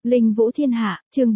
Linh Vũ Thiên Hạ, chương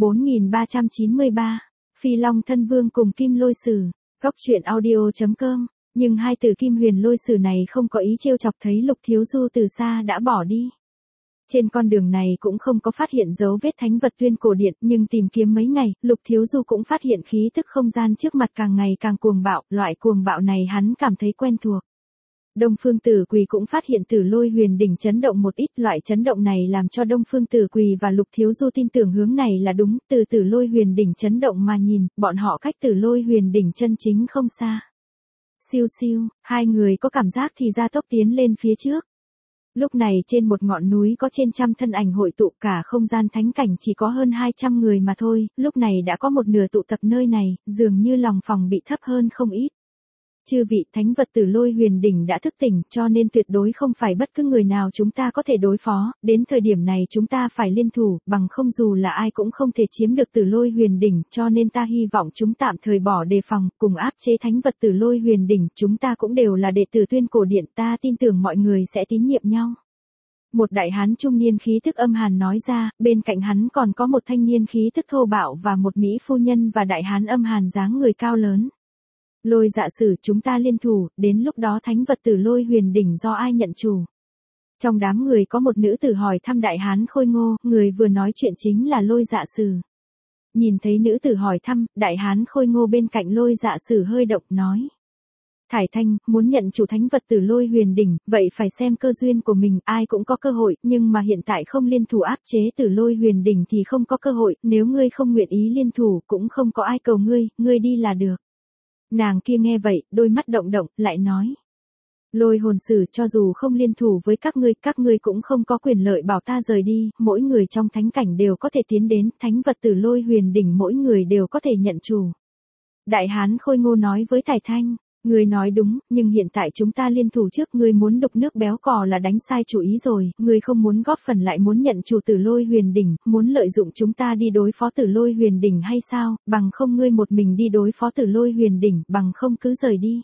4393. Phi Long Thân Vương cùng Kim Lôi Sử. Góc truyện audio.com. Nhưng hai tử Kim Huyền Lôi Sử này không có ý trêu chọc, thấy Lục Thiếu Du từ xa đã bỏ đi. Trên con đường này cũng không có phát hiện dấu vết thánh vật Tuyên Cổ Điện, nhưng tìm kiếm mấy ngày, Lục Thiếu Du cũng phát hiện khí tức không gian trước mặt càng ngày càng cuồng bạo, loại cuồng bạo này hắn cảm thấy quen thuộc. Đông Phương Tử Quỳ cũng phát hiện Tử Lôi Huyền đỉnh chấn động một ít, loại chấn động này làm cho Đông Phương Tử Quỳ và Lục Thiếu Du tin tưởng hướng này là đúng, từ Tử Lôi Huyền đỉnh chấn động mà nhìn, bọn họ cách Tử Lôi Huyền đỉnh chân chính không xa. Siêu siêu, hai người có cảm giác thì gia tốc tiến lên phía trước. Lúc này trên một ngọn núi có trên trăm thân ảnh hội tụ, cả không gian thánh cảnh chỉ có hơn 200 người mà thôi, lúc này đã có một nửa tụ tập nơi này, dường như lòng phòng bị thấp hơn không ít. Chư vị, thánh vật Tử Lôi Huyền đỉnh đã thức tỉnh, cho nên tuyệt đối không phải bất cứ người nào chúng ta có thể đối phó, đến thời điểm này chúng ta phải liên thủ, bằng không dù là ai cũng không thể chiếm được Tử Lôi Huyền đỉnh, cho nên ta hy vọng chúng tạm thời bỏ đề phòng, cùng áp chế thánh vật Tử Lôi Huyền đỉnh, chúng ta cũng đều là đệ tử Tuyên Cổ Điện, ta tin tưởng mọi người sẽ tín nhiệm nhau. Một đại hán trung niên khí thức âm hàn nói ra, bên cạnh hắn còn có một thanh niên khí thức thô bạo và một mỹ phu nhân và đại hán âm hàn dáng người cao lớn. Lôi Dạ Sử, chúng ta liên thủ, đến lúc đó thánh vật Tử Lôi Huyền đỉnh do ai nhận chủ? Trong đám người có một nữ tử hỏi thăm đại hán khôi ngô, người vừa nói chuyện chính là Lôi Dạ Sử. Nhìn thấy nữ tử hỏi thăm, đại hán khôi ngô bên cạnh Lôi Dạ Sử hơi động nói. Thải Thanh, muốn nhận chủ thánh vật Tử Lôi Huyền đỉnh, vậy phải xem cơ duyên của mình, ai cũng có cơ hội, nhưng mà hiện tại không liên thủ áp chế Tử Lôi Huyền đỉnh thì không có cơ hội, nếu ngươi không nguyện ý liên thủ cũng không có ai cầu ngươi đi là được. Nàng kia nghe vậy, đôi mắt động động, lại nói. Lôi Hồn Sử, cho dù không liên thủ với các ngươi cũng không có quyền lợi bảo ta rời đi, mỗi người trong thánh cảnh đều có thể tiến đến, thánh vật Tử Lôi Huyền đỉnh mỗi người đều có thể nhận chủ. Đại hán khôi ngô nói với Thải Thanh, ngươi nói đúng, nhưng hiện tại chúng ta liên thủ trước, ngươi muốn đục nước béo cò là đánh sai chủ ý rồi, ngươi không muốn góp phần lại muốn nhận chủ Tử Lôi Huyền đỉnh, muốn lợi dụng chúng ta đi đối phó Tử Lôi Huyền đỉnh hay sao, bằng không ngươi một mình đi đối phó Tử Lôi Huyền đỉnh, bằng không cứ rời đi.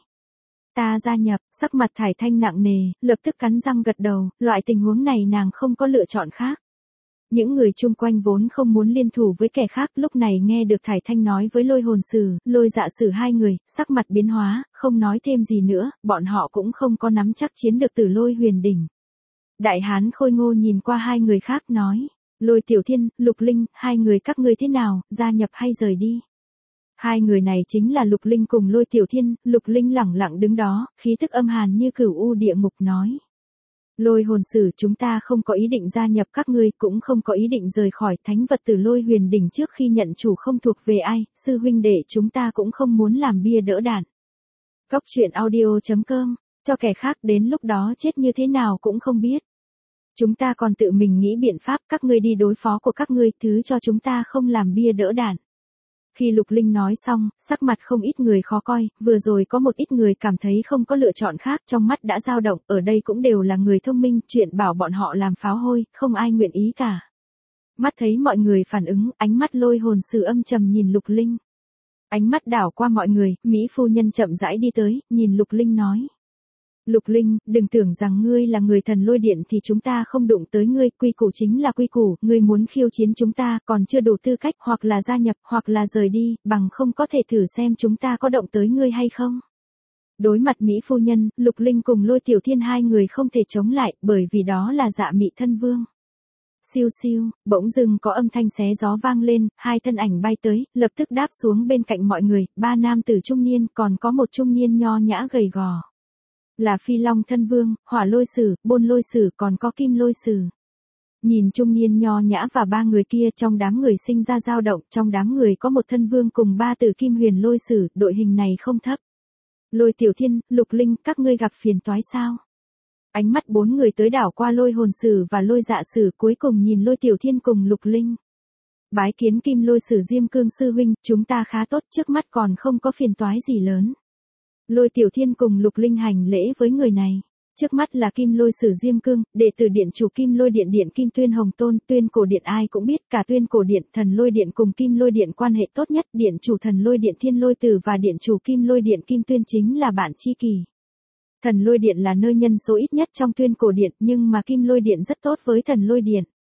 Ta gia nhập, sắc mặt Thải Thanh nặng nề, lập tức cắn răng gật đầu, loại tình huống này nàng không có lựa chọn khác. Những người chung quanh vốn không muốn liên thủ với kẻ khác, lúc này nghe được Thải Thanh nói với Lôi Hồn Sử, Lôi Dạ Sử hai người, sắc mặt biến hóa, không nói thêm gì nữa, bọn họ cũng không có nắm chắc chiến được Tử Lôi Huyền đỉnh. Đại hán khôi ngô nhìn qua hai người khác nói, Lôi Tiểu Thiên, Lục Linh, hai người các ngươi thế nào, gia nhập hay rời đi? Hai người này chính là Lục Linh cùng Lôi Tiểu Thiên, Lục Linh lẳng lặng đứng đó, khí tức âm hàn như cửu u địa ngục nói. Lôi Hồn Sử, chúng ta không có ý định gia nhập các ngươi, cũng không có ý định rời khỏi thánh vật Tử Lôi Huyền đỉnh trước khi nhận chủ không thuộc về ai, sư huynh đệ chúng ta cũng không muốn làm bia đỡ đạn. Góc truyện audio.com, cho kẻ khác đến lúc đó chết như thế nào cũng không biết. Chúng ta còn tự mình nghĩ biện pháp, các ngươi đi đối phó của các ngươi, thứ cho chúng ta không làm bia đỡ đạn. Khi Lục Linh nói xong, sắc mặt không ít người khó coi, vừa rồi có một ít người cảm thấy không có lựa chọn khác, trong mắt đã dao động, ở đây cũng đều là người thông minh, chuyện bảo bọn họ làm pháo hôi, không ai nguyện ý cả. Mắt thấy mọi người phản ứng, ánh mắt Lôi Hồn Sử âm trầm nhìn Lục Linh. Ánh mắt đảo qua mọi người, mỹ phu nhân chậm rãi đi tới, nhìn Lục Linh nói. Lục Linh, đừng tưởng rằng ngươi là người Thần Lôi Điện thì chúng ta không đụng tới ngươi, quy củ chính là quy củ, ngươi muốn khiêu chiến chúng ta, còn chưa đủ tư cách, hoặc là gia nhập, hoặc là rời đi, bằng không có thể thử xem chúng ta có động tới ngươi hay không. Đối mặt mỹ phu nhân, Lục Linh cùng Lôi Tiểu Thiên hai người không thể chống lại, bởi vì đó là Dạ Mị Thân Vương. Siêu siêu, bỗng dưng có âm thanh xé gió vang lên, hai thân ảnh bay tới, lập tức đáp xuống bên cạnh mọi người, ba nam tử trung niên, còn có một trung niên nho nhã gầy gò. Là Phi Long Thân Vương, Hỏa Lôi Sử, Bôn Lôi Sử, còn có Kim Lôi Sử. Nhìn trung niên nho nhã và ba người kia, trong đám người sinh ra dao động, trong đám người có một thân vương cùng ba tử Kim Huyền Lôi Sử, đội hình này không thấp. Lôi Tiểu Thiên, Lục Linh, các ngươi gặp phiền toái sao? Ánh mắt bốn người tới đảo qua Lôi Hồn Sử và Lôi Dạ Sử, cuối cùng nhìn Lôi Tiểu Thiên cùng Lục Linh. Bái kiến Kim Lôi Sử Diêm Cương sư huynh, chúng ta khá tốt, trước mắt còn không có phiền toái gì lớn. Lôi Tiểu Thiên cùng Lục Linh hành lễ với người này. Trước mắt là Kim Lôi Sử Diêm Cương, đệ tử điện chủ Kim Lôi Điện Điện Kim Tuyên Hồng Tôn, Tuyên Cổ Điện ai cũng biết, cả Tuyên Cổ Điện, Thần Lôi Điện cùng Kim Lôi Điện quan hệ tốt nhất, điện chủ Thần Lôi Điện Thiên Lôi Tử và điện chủ Kim Lôi Điện Kim Tuyên chính là bạn tri kỷ. Thần Lôi Điện là nơi nhân số ít nhất trong Tuyên Cổ Điện, nhưng mà Kim Lôi Điện rất tốt với Thần Lôi Điện.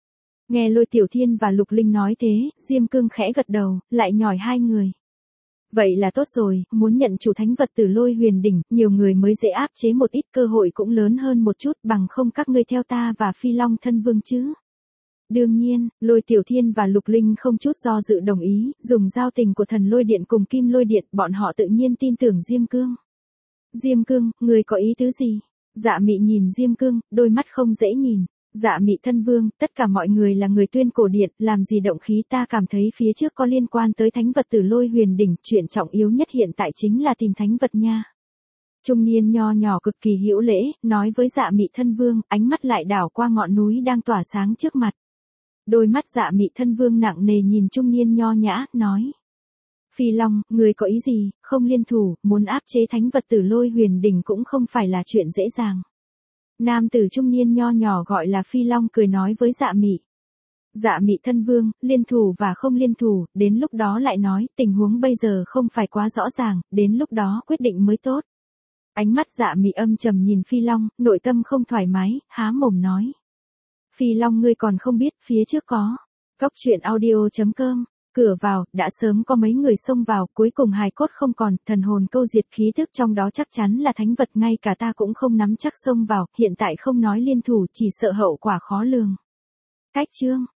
Nghe Lôi Tiểu Thiên và Lục Linh nói thế, Diêm Cương khẽ gật đầu, lại nhỏi hai người. Vậy là tốt rồi, muốn nhận chủ thánh vật từ Lôi Huyền đỉnh, nhiều người mới dễ áp chế một ít, cơ hội cũng lớn hơn một chút, bằng không các ngươi theo ta và Phi Long thân vương chứ. Đương nhiên, Lôi Tiểu Thiên và Lục Linh không chút do dự đồng ý, dùng giao tình của Thần Lôi Điện cùng Kim Lôi Điện, bọn họ tự nhiên tin tưởng Diêm Cương. Diêm Cương, người có ý tứ gì? Dạ Mị nhìn Diêm Cương, đôi mắt không dễ nhìn. Dạ Mị thân vương, tất cả mọi người là người Tuyên Cổ Điện, làm gì động khí, ta cảm thấy phía trước có liên quan tới thánh vật từ Lôi Huyền đỉnh, chuyện trọng yếu nhất hiện tại chính là tìm thánh vật nha. Trung niên nho nhỏ cực kỳ hữu lễ, nói với Dạ Mị thân vương, ánh mắt lại đảo qua ngọn núi đang tỏa sáng trước mặt. Đôi mắt Dạ Mị thân vương nặng nề nhìn trung niên nho nhã, nói. Phi Long, người có ý gì, không liên thủ, muốn áp chế thánh vật từ Lôi Huyền đỉnh cũng không phải là chuyện dễ dàng. Nam tử trung niên nho nhỏ gọi là Phi Long cười nói với Dạ Mị. Dạ Mị thân vương, liên thủ và không liên thủ, đến lúc đó lại nói, tình huống bây giờ không phải quá rõ ràng, đến lúc đó quyết định mới tốt. Ánh mắt Dạ Mị âm trầm nhìn Phi Long, nội tâm không thoải mái, há mồm nói. Phi Long ngươi còn không biết, phía trước có. Cóc truyện audio.com. Cửa vào, đã sớm có mấy người xông vào, cuối cùng hài cốt không còn, thần hồn câu diệt khí tức trong đó chắc chắn là thánh vật, ngay cả ta cũng không nắm chắc xông vào, hiện tại không nói liên thủ, chỉ sợ hậu quả khó lường. Cách chương.